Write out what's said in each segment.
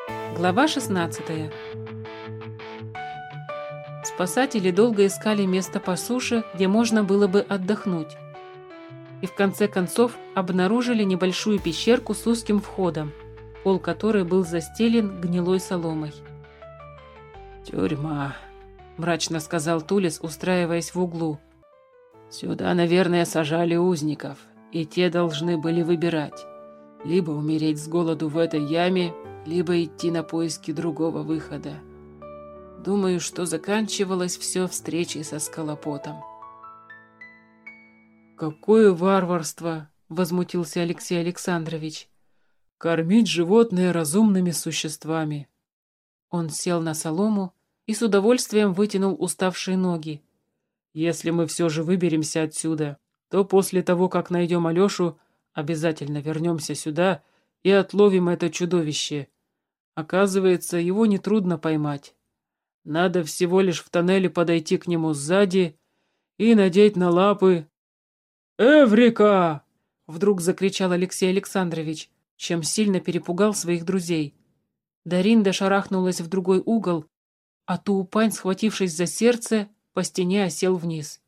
Глава 16. Спасатели долго искали место по суше, где можно было бы отдохнуть. И в конце концов обнаружили небольшую пещерку с узким входом, пол которой был застелен гнилой соломой. «Тюрьма», — мрачно сказал Тулис, устраиваясь в углу. «Сюда, наверное, сажали узников, и те должны были выбирать. Либо умереть с голоду в этой яме, либо идти на поиски другого выхода. Думаю, что заканчивалось все встречей со Скалопотом». «Какое варварство!» — возмутился Алексей Александрович. «Кормить животное разумными существами!» Он сел на солому и с удовольствием вытянул уставшие ноги. «Если мы все же выберемся отсюда, то после того, как найдем Алешу, обязательно вернемся сюда и отловим это чудовище. Оказывается, его нетрудно поймать. Надо всего лишь в тоннеле подойти к нему сзади и надеть на лапы...» «Эврика!» — вдруг закричал Алексей Александрович, чем сильно перепугал своих друзей. Даринда шарахнулась в другой угол, а Туупань, схватившись за сердце, по стене осел вниз.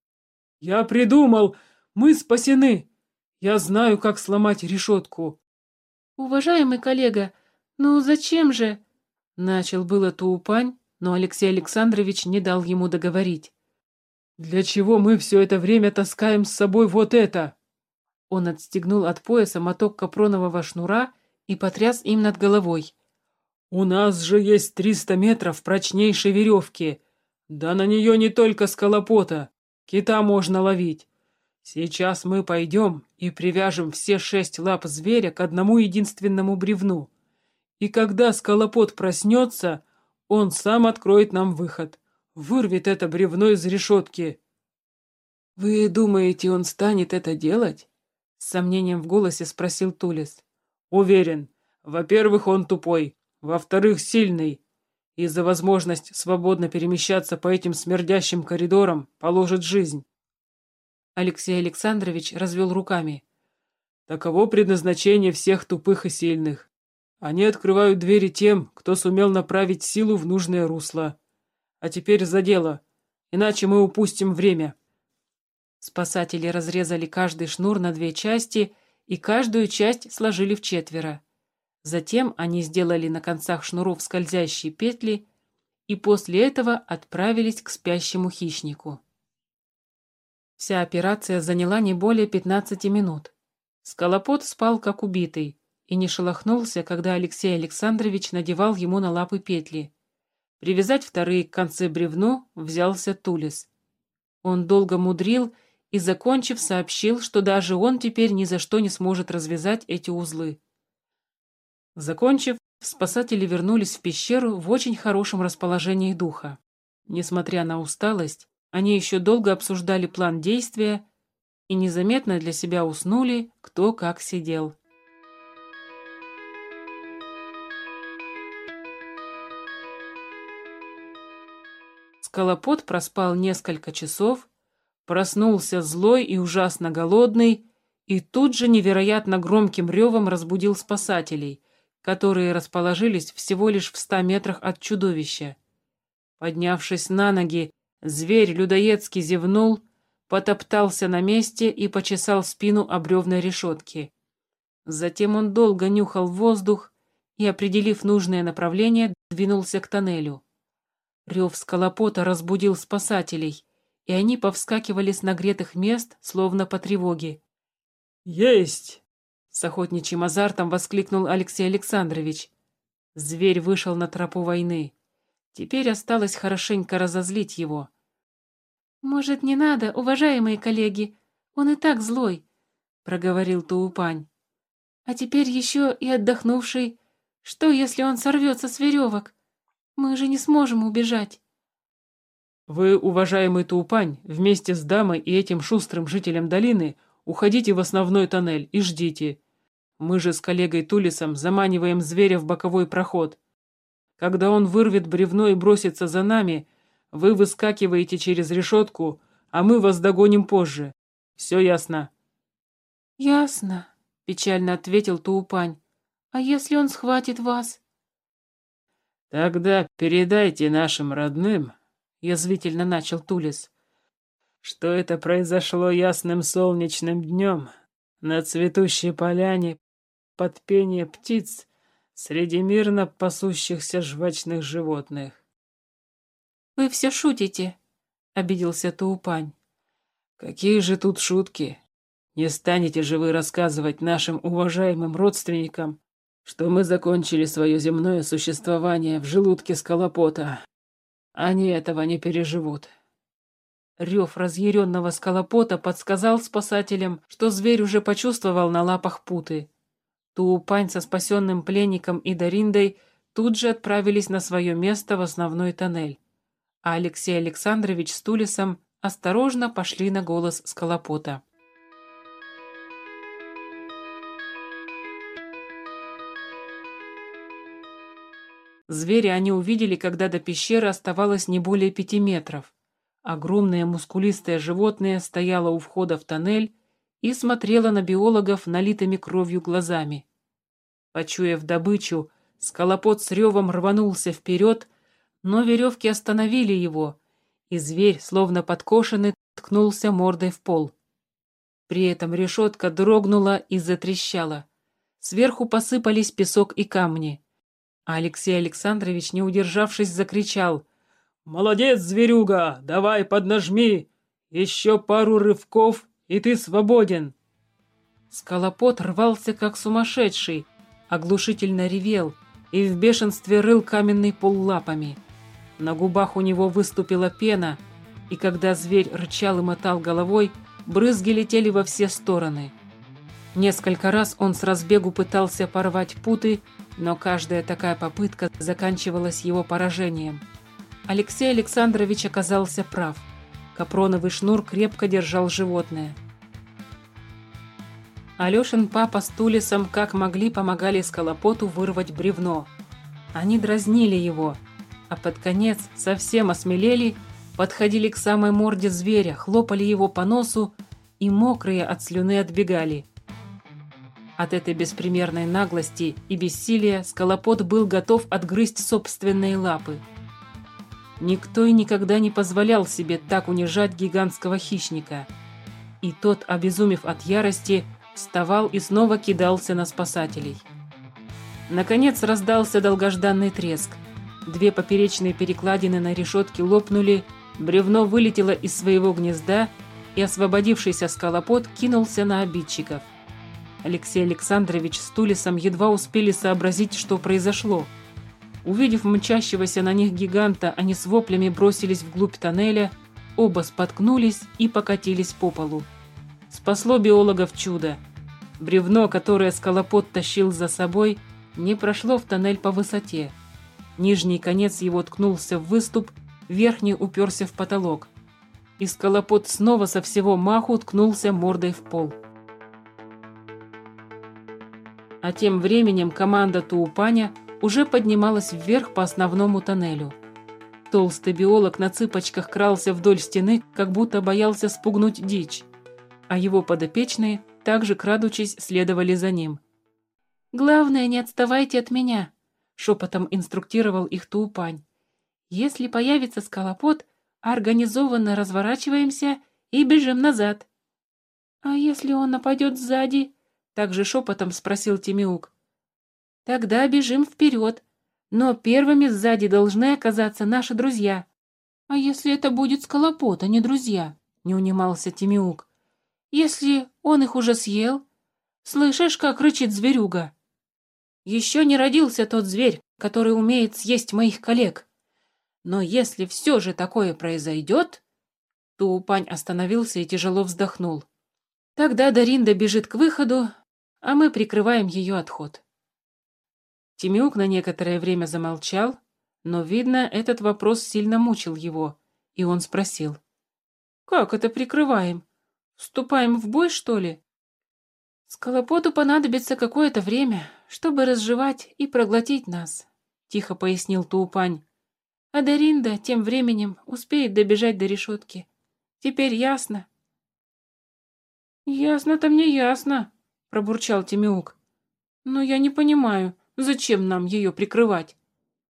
«Я придумал! Мы спасены! Я знаю, как сломать решетку!» «Уважаемый коллега, ну зачем же?» Начал было Туупань, но Алексей Александрович не дал ему договорить. «Для чего мы все это время таскаем с собой вот это?» Он отстегнул от пояса моток капронового шнура и потряс им над головой. «У нас же есть 300 метров прочнейшей веревки. Да на нее не только скалопота. Кита можно ловить. Сейчас мы пойдем и привяжем все 6 лап зверя к одному единственному бревну. И когда скалопот проснется, он сам откроет нам выход. Вырвет это бревно из решетки». «Вы думаете, он станет это делать?» С сомнением в голосе спросил Тулис. «Уверен. Во-первых, он тупой. Во-вторых, сильный. И за возможность свободно перемещаться по этим смердящим коридорам положит жизнь». Алексей Александрович развел руками. «Таково предназначение всех тупых и сильных. Они открывают двери тем, кто сумел направить силу в нужное русло. А теперь за дело, иначе мы упустим время». Спасатели разрезали каждый шнур на 2 части и каждую часть сложили в 4. Затем они сделали на концах шнуров скользящие петли и после этого отправились к спящему хищнику. Вся операция заняла не более 15 минут. Скалопот спал как убитый и не шелохнулся, когда Алексей Александрович надевал ему на лапы петли. Привязать вторые к конце бревну взялся Тулис. Он долго мудрил и, закончив, сообщил, что даже он теперь ни за что не сможет развязать эти узлы. Закончив, спасатели вернулись в пещеру в очень хорошем расположении духа. Несмотря на усталость, они еще долго обсуждали план действия и незаметно для себя уснули, кто как сидел. Скалопот проспал несколько часов, проснулся злой и ужасно голодный, и тут же невероятно громким ревом разбудил спасателей, которые расположились всего лишь в 100 метрах от чудовища. Поднявшись на ноги, зверь людоедски зевнул, потоптался на месте и почесал спину о бревна решетки. Затем он долго нюхал воздух и, определив нужное направление, двинулся к тоннелю. Рев скалопота разбудил спасателей, и они повскакивали с нагретых мест, словно по тревоге. «Есть!» — с охотничьим азартом воскликнул Алексей Александрович. Зверь вышел на тропу войны. Теперь осталось хорошенько разозлить его. «Может, не надо, уважаемые коллеги? Он и так злой», — проговорил Туупань. «А теперь еще и отдохнувший. Что, если он сорвется с веревок? Мы же не сможем убежать». «Вы, уважаемый Туупань, вместе с дамой и этим шустрым жителем долины уходите в основной тоннель и ждите. Мы же с коллегой Тулисом заманиваем зверя в боковой проход. Когда он вырвет бревно и бросится за нами, вы выскакиваете через решетку, а мы вас догоним позже. Все ясно?» «Ясно», — печально ответил Туупань. «А если он схватит вас?» «Тогда передайте нашим родным», — язвительно начал Тулис, «что это произошло ясным солнечным днем на цветущей поляне под пение птиц среди мирно пасущихся жвачных животных». «Вы все шутите», — обиделся Туупань. «Какие же тут шутки? Не станете же вы рассказывать нашим уважаемым родственникам, что мы закончили свое земное существование в желудке скалопота. Они этого не переживут». Рев разъяренного скалопота подсказал спасателям, что зверь уже почувствовал на лапах путы. Туупань со спасенным пленником и Дариндой тут же отправились на свое место в основной тоннель, а Алексей Александрович с Тулисом осторожно пошли на голос скалопота. Зверя они увидели, когда до пещеры оставалось не более 5 метров. Огромное мускулистое животное стояло у входа в тоннель и смотрело на биологов налитыми кровью глазами. Почуяв добычу, скалопот с ревом рванулся вперед, но веревки остановили его, и зверь, словно подкошенный, ткнулся мордой в пол. При этом решетка дрогнула и затрещала. Сверху посыпались песок и камни. А Алексей Александрович, не удержавшись, закричал: «Молодец, зверюга! Давай поднажми! Еще пару рывков, и ты свободен!» Скалопот рвался, как сумасшедший, оглушительно ревел и в бешенстве рыл каменный пол лапами. На губах у него выступила пена, и когда зверь рычал и мотал головой, брызги летели во все стороны. Несколько раз он с разбегу пытался порвать путы, но каждая такая попытка заканчивалась его поражением. Алексей Александрович оказался прав. Капроновый шнур крепко держал животное. Алешин папа с Тулисом как могли помогали скалопоту вырвать бревно. Они дразнили его, а под конец совсем осмелели, подходили к самой морде зверя, хлопали его по носу и мокрые от слюны отбегали. От этой беспримерной наглости и бессилия скалопот был готов отгрызть собственные лапы. Никто и никогда не позволял себе так унижать гигантского хищника. И тот, обезумев от ярости, вставал и снова кидался на спасателей. Наконец раздался долгожданный треск. Две поперечные перекладины на решетке лопнули, бревно вылетело из своего гнезда, и освободившийся скалопот кинулся на обидчиков. Алексей Александрович с Тулисом едва успели сообразить, что произошло. Увидев мчащегося на них гиганта, они с воплями бросились вглубь тоннеля, оба споткнулись и покатились по полу. Спасло биологов чудо. Бревно, которое скалопот тащил за собой, не прошло в тоннель по высоте. Нижний конец его ткнулся в выступ, верхний уперся в потолок. И скалопот снова со всего маху ткнулся мордой в пол. А тем временем команда Туупаня уже поднималась вверх по основному тоннелю. Толстый биолог на цыпочках крался вдоль стены, как будто боялся спугнуть дичь, а его подопечные, также крадучись, следовали за ним. «Главное, не отставайте от меня», — шепотом инструктировал их Туупань. «Если появится скалопот, организованно разворачиваемся и бежим назад». «А если он нападет сзади?» — также шепотом спросил Тимиук. «Тогда бежим вперед, но первыми сзади должны оказаться наши друзья». «А если это будет скалопот, а не друзья?» — не унимался Тимиук. «Если он их уже съел? Слышишь, как рычит зверюга? Еще не родился тот зверь, который умеет съесть моих коллег. Но если все же такое произойдет...» Туупань остановился и тяжело вздохнул. «Тогда Даринда бежит к выходу, а мы прикрываем ее отход». Тимиук на некоторое время замолчал, но, видно, этот вопрос сильно мучил его, и он спросил. «Как это прикрываем? Вступаем в бой, что ли?» «Скалопоту понадобится какое-то время, чтобы разжевать и проглотить нас», — тихо пояснил Туупань. «А Даринда тем временем успеет добежать до решетки. Теперь ясно?» «Ясно-то мне ясно», — пробурчал Тимиук. «Но я не понимаю, зачем нам ее прикрывать?»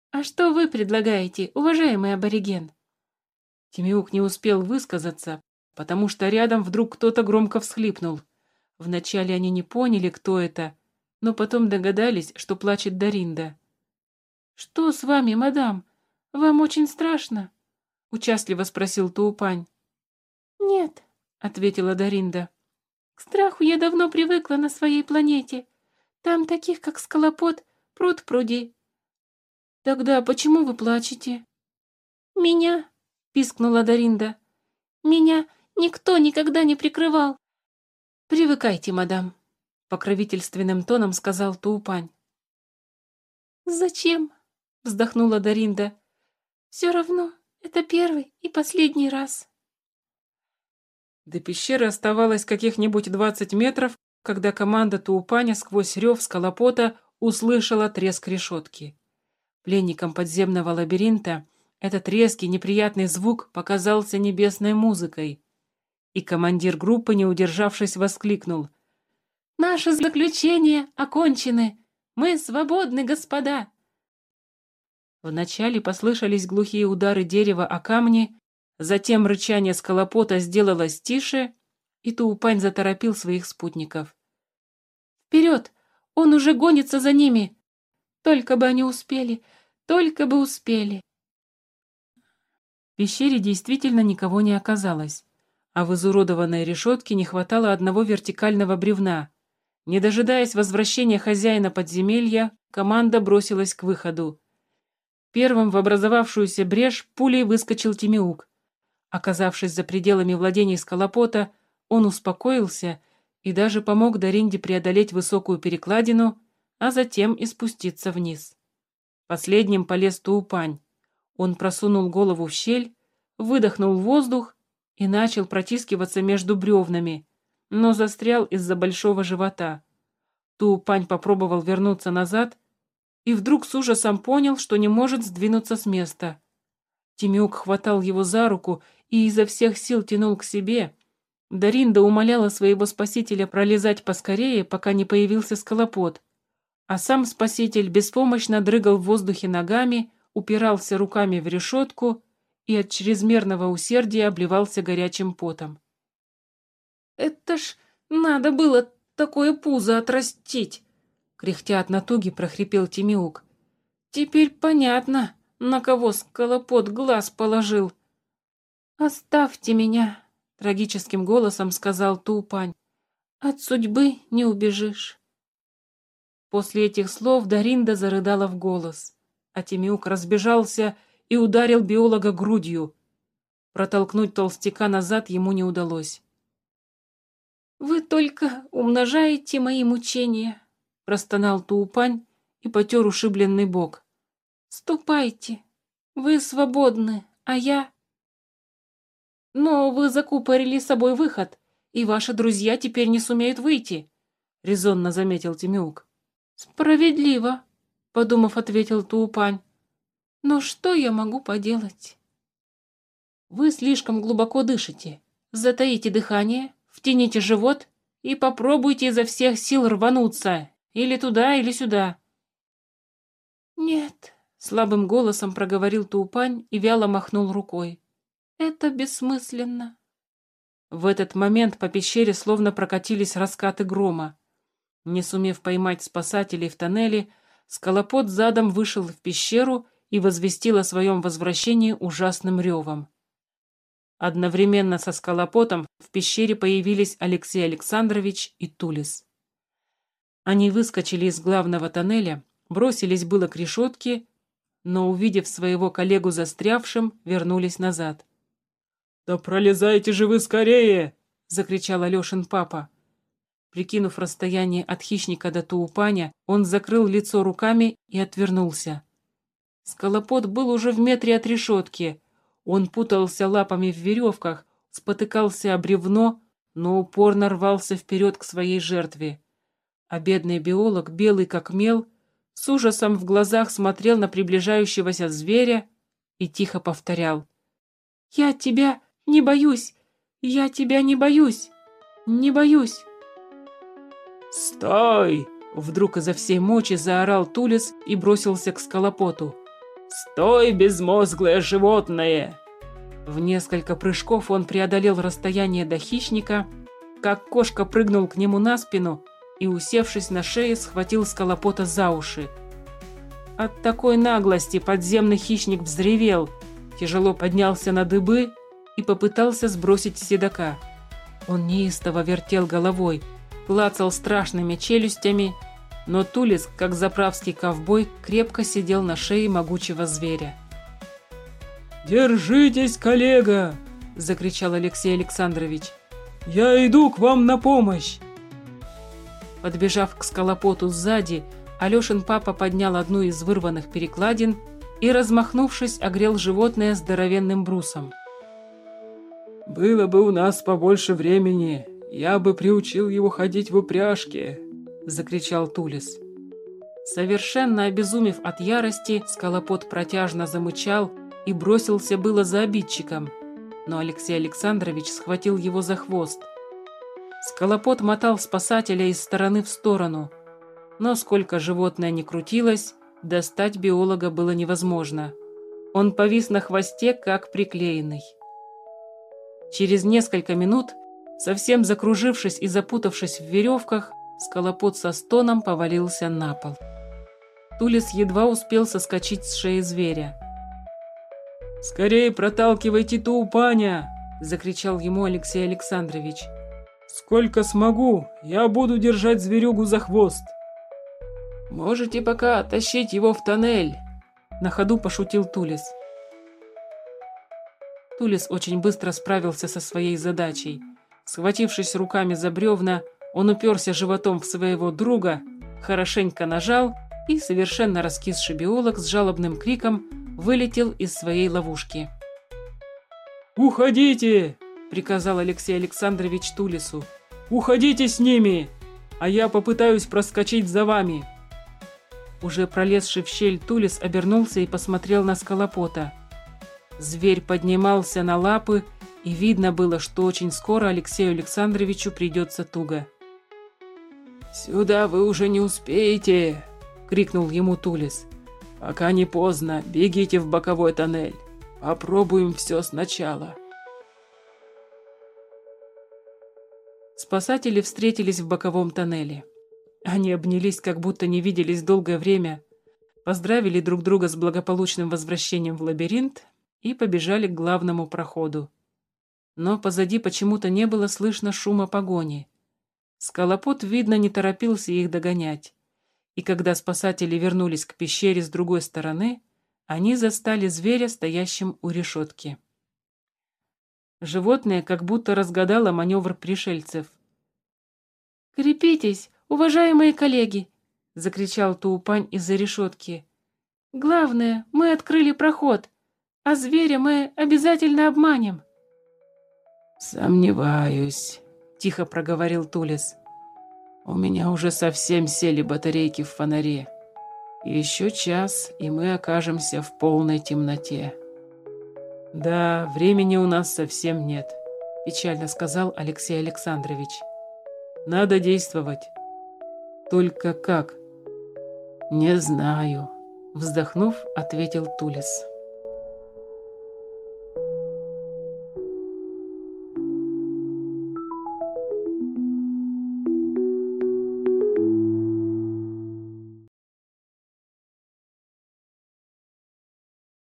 «А что вы предлагаете, уважаемый абориген?» Тимеук не успел высказаться, потому что рядом вдруг кто-то громко всхлипнул. Вначале они не поняли, кто это, но потом догадались, что плачет Даринда. «Что с вами, мадам? Вам очень страшно?» — участливо спросил Туупань. «Нет», — ответила Даринда. «К страху я давно привыкла на своей планете. Там таких, как Скалопот, пруд-пруди». «Тогда почему вы плачете?» «Меня», — пискнула Даринда. «Меня никто никогда не прикрывал». «Привыкайте, мадам», — покровительственным тоном сказал Туупань. «Зачем?» — вздохнула Даринда. «Все равно это первый и последний раз». До пещеры оставалось каких-нибудь 20 метров, когда команда Туупаня сквозь рев Скалопота услышала треск решетки. Пленникам подземного лабиринта этот резкий неприятный звук показался небесной музыкой. И командир группы, не удержавшись, воскликнул: «Наши заключения окончены! Мы свободны, господа!» Вначале послышались глухие удары дерева о камни, затем рычание Скалопота сделалось тише, и Туупань заторопил своих спутников. «Вперед! Он уже гонится за ними! Только бы они успели! Только бы успели!» В пещере действительно никого не оказалось, а в изуродованной решетке не хватало одного вертикального бревна. Не дожидаясь возвращения хозяина подземелья, команда бросилась к выходу. Первым в образовавшуюся брешь пулей выскочил Тимеук. Оказавшись за пределами владений Скалопота, он успокоился и даже помог Даринде преодолеть высокую перекладину, а затем и спуститься вниз. Последним полез Туупань. Он просунул голову в щель, выдохнул воздух и начал протискиваться между бревнами, но застрял из-за большого живота. Туупань попробовал вернуться назад и вдруг с ужасом понял, что не может сдвинуться с места. Тимеук хватал его за руку и изо всех сил тянул к себе. Даринда умоляла своего спасителя пролезать поскорее, пока не появился Скалопот, а сам спаситель беспомощно дрыгал в воздухе ногами, упирался руками в решетку и от чрезмерного усердия обливался горячим потом. «Это ж надо было такое пузо отрастить!» — кряхтя от натуги прохрипел Тимеук. «Теперь понятно, на кого Скалопот глаз положил». «Оставьте меня!» — трагическим голосом сказал Туупань. «От судьбы не убежишь». После этих слов Даринда зарыдала в голос, а Тимеук разбежался и ударил биолога грудью. Протолкнуть толстяка назад ему не удалось. «Вы только умножаете мои мучения», — простонал Туупань и потер ушибленный бок. «Ступайте, вы свободны, а я...» «Но вы закупорили с собой выход, и ваши друзья теперь не сумеют выйти», — резонно заметил Тимеук. «Справедливо», — подумав, ответил Туупань. «Но что я могу поделать?» «Вы слишком глубоко дышите. Затаите дыхание, втяните живот и попробуйте изо всех сил рвануться. Или туда, или сюда». «Нет», — слабым голосом проговорил Туупань и вяло махнул рукой. «Это бессмысленно». В этот момент по пещере словно прокатились раскаты грома. Не сумев поймать спасателей в тоннеле, Скалопот задом вышел в пещеру и возвестил о своем возвращении ужасным ревом. Одновременно со Скалопотом в пещере появились Алексей Александрович и Тулис. Они выскочили из главного тоннеля, бросились было к решетке, но, увидев своего коллегу застрявшим, вернулись назад. «Да пролезайте же вы скорее!» — закричал Алешин папа. Прикинув расстояние от хищника до Туупаня, он закрыл лицо руками и отвернулся. Скалопот был уже в метре от решетки. Он путался лапами в веревках, спотыкался о бревно, но упорно рвался вперед к своей жертве. А бедный биолог, белый как мел, с ужасом в глазах смотрел на приближающегося зверя и тихо повторял: «Я тебя не боюсь! Я тебя не боюсь! Не боюсь!» «Стой!» — вдруг изо всей мочи заорал Тулис и бросился к Скалопоту. «Стой, безмозглое животное!» В несколько прыжков он преодолел расстояние до хищника, как кошка прыгнул к нему на спину и, усевшись на шее, схватил Скалопота за уши. От такой наглости подземный хищник взревел, тяжело поднялся на дыбы и попытался сбросить седока. Он неистово вертел головой, клацал страшными челюстями, но Тулес, как заправский ковбой, крепко сидел на шее могучего зверя. «Держитесь, коллега!» – закричал Алексей Александрович. «Я иду к вам на помощь!» Подбежав к Скалопоту сзади, Алешин папа поднял одну из вырванных перекладин и, размахнувшись, огрел животное здоровенным брусом. «Было бы у нас побольше времени, я бы приучил его ходить в упряжке!» – закричал Тулес. Совершенно обезумев от ярости, Скалопот протяжно замычал и бросился было за обидчиком, но Алексей Александрович схватил его за хвост. Скалопот мотал спасателя из стороны в сторону, но сколько животное ни крутилось, достать биолога было невозможно. Он повис на хвосте, как приклеенный. Через несколько минут, совсем закружившись и запутавшись в веревках, Скалопот со стоном повалился на пол. Тулес едва успел соскочить с шеи зверя. «Скорее проталкивайте Туупаня!» – закричал ему Алексей Александрович. «Сколько смогу, я буду держать зверюгу за хвост!» «Можете пока тащить его в тоннель!» – на ходу пошутил Тулес. Тулес очень быстро справился со своей задачей. Схватившись руками за бревна, он уперся животом в своего друга, хорошенько нажал, и совершенно раскисший биолог с жалобным криком вылетел из своей ловушки. «Уходите!» – приказал Алексей Александрович Тулесу. «Уходите с ними, а я попытаюсь проскочить за вами!» Уже пролезший в щель Тулес обернулся и посмотрел на Скалопота. Зверь поднимался на лапы, и видно было, что очень скоро Алексею Александровичу придется туго. «Сюда вы уже не успеете!» – крикнул ему Тулес. «Пока не поздно, бегите в боковой тоннель. Попробуем все сначала». Спасатели встретились в боковом тоннеле. Они обнялись, как будто не виделись долгое время, поздравили друг друга с благополучным возвращением в лабиринт и побежали к главному проходу. Но позади почему-то не было слышно шума погони. Скалопот, видно, не торопился их догонять. И когда спасатели вернулись к пещере с другой стороны, они застали зверя, стоящим у решетки. Животное как будто разгадало маневр пришельцев. «Крепитесь, уважаемые коллеги!» — закричал Туупань из-за решетки. «Главное, мы открыли проход, а зверя мы обязательно обманем!» «Сомневаюсь», — тихо проговорил Тулес. «У меня уже совсем сели батарейки в фонаре. Еще час, и мы окажемся в полной темноте». «Да, времени у нас совсем нет», – печально сказал Алексей Александрович. «Надо действовать». «Только как?» «Не знаю», – вздохнув, ответил Тулес.